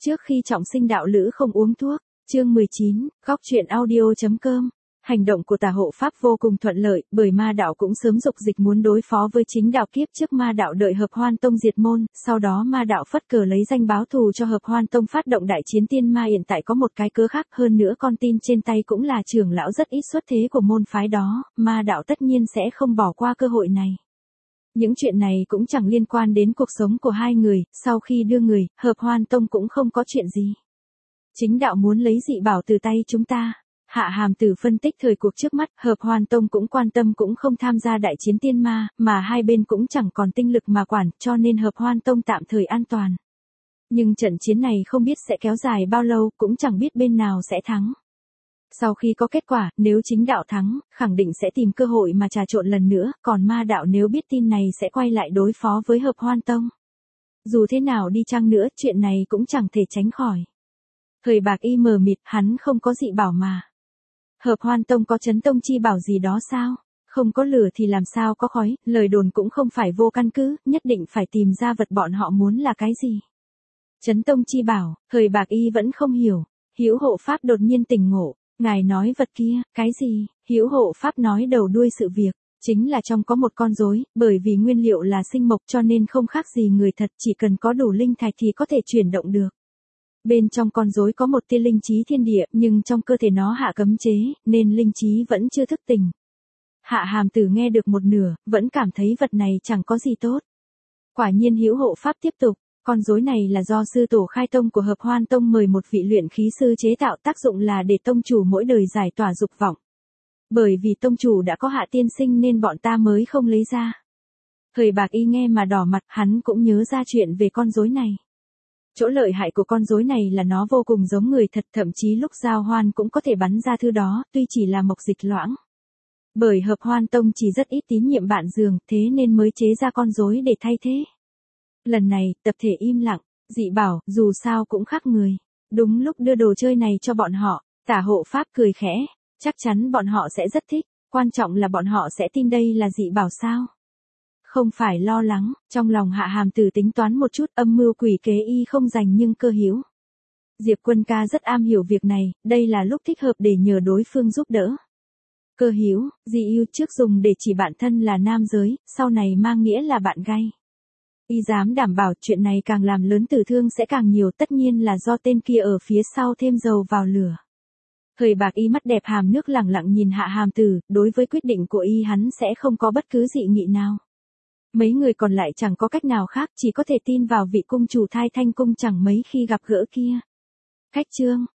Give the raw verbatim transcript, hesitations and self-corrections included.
Trước khi trọng sinh đạo lữ không uống thuốc, chương mười chín, góc truyện audio.com. Hành động của tà hộ pháp vô cùng thuận lợi, bởi ma đạo cũng sớm dục dịch muốn đối phó với chính đạo kiếp trước ma đạo đợi Hợp Hoan Tông diệt môn, sau đó ma đạo phất cờ lấy danh báo thù cho Hợp Hoan Tông phát động đại chiến tiên ma. Hiện tại có một cái cớ khác hơn nữa, con tin trên tay cũng là trưởng lão rất ít xuất thế của môn phái đó, ma đạo tất nhiên sẽ không bỏ qua cơ hội này. Những chuyện này cũng chẳng liên quan đến cuộc sống của hai người, sau khi đưa người, Hợp Hoan Tông cũng không có chuyện gì. Chính đạo muốn lấy dị bảo từ tay chúng ta. Hạ Hàm Tử phân tích thời cuộc trước mắt, Hợp Hoan Tông cũng quan tâm cũng không tham gia đại chiến tiên ma, mà hai bên cũng chẳng còn tinh lực mà quản, cho nên Hợp Hoan Tông tạm thời an toàn. Nhưng trận chiến này không biết sẽ kéo dài bao lâu, cũng chẳng biết bên nào sẽ thắng. Sau khi có kết quả, nếu chính đạo thắng, khẳng định sẽ tìm cơ hội mà trà trộn lần nữa, còn ma đạo nếu biết tin này sẽ quay lại đối phó với Hợp Hoan Tông. Dù thế nào đi chăng nữa, chuyện này cũng chẳng thể tránh khỏi. Thời Bạc Y mờ mịt, hắn không có dị bảo mà. Hợp Hoan Tông có chấn tông chi bảo gì đó sao? Không có lửa thì làm sao có khói, lời đồn cũng không phải vô căn cứ, nhất định phải tìm ra vật bọn họ muốn là cái gì. Chấn tông chi bảo, Thời Bạc Y vẫn không hiểu. Hữu hộ pháp đột nhiên tỉnh ngộ, ngài nói vật kia, cái gì? Hữu hộ pháp nói đầu đuôi sự việc, chính là trong có một con rối, bởi vì nguyên liệu là sinh mộc cho nên không khác gì người thật, chỉ cần có đủ linh thạch thì có thể chuyển động được. Bên trong con rối có một tia linh trí thiên địa, nhưng trong cơ thể nó hạ cấm chế, nên linh trí vẫn chưa thức tỉnh. Hạ Hàm Tử nghe được một nửa, vẫn cảm thấy vật này chẳng có gì tốt. Quả nhiên Hữu hộ pháp tiếp tục, con rối này là do sư tổ khai tông của Hợp Hoan Tông mời một vị luyện khí sư chế tạo, tác dụng là để tông chủ mỗi đời giải tỏa dục vọng. Bởi vì tông chủ đã có hạ tiên sinh nên bọn ta mới không lấy ra. Thời Bạc Y nghe mà đỏ mặt, hắn cũng nhớ ra chuyện về con rối này. Chỗ lợi hại của con rối này là nó vô cùng giống người thật, thậm chí lúc giao hoan cũng có thể bắn ra thứ đó, tuy chỉ là mộc dịch loãng. Bởi Hợp Hoan Tông chỉ rất ít tín nhiệm bạn giường, thế nên mới chế ra con rối để thay thế. Lần này, tập thể im lặng, dị bảo, dù sao cũng khác người. Đúng lúc đưa đồ chơi này cho bọn họ, tả hộ pháp cười khẽ, chắc chắn bọn họ sẽ rất thích, quan trọng là bọn họ sẽ tin đây là dị bảo sao. Không phải lo lắng, trong lòng Hạ Hàm Tử tính toán một chút, âm mưu quỷ kế y không dành nhưng cơ hữu. Diệp Quân ca rất am hiểu việc này, đây là lúc thích hợp để nhờ đối phương giúp đỡ. Cơ hữu, dị yêu trước dùng để chỉ bản thân là nam giới, sau này mang nghĩa là bạn gay. Y dám đảm bảo chuyện này càng làm lớn tử thương sẽ càng nhiều, tất nhiên là do tên kia ở phía sau thêm dầu vào lửa. Thời Bạc Y mắt đẹp hàm nước lẳng lặng nhìn Hạ Hàm Tử, đối với quyết định của y hắn sẽ không có bất cứ dị nghị nào. Mấy người còn lại chẳng có cách nào khác, chỉ có thể tin vào vị cung chủ Thai Thanh cung chẳng mấy khi gặp gỡ kia. Cách chương,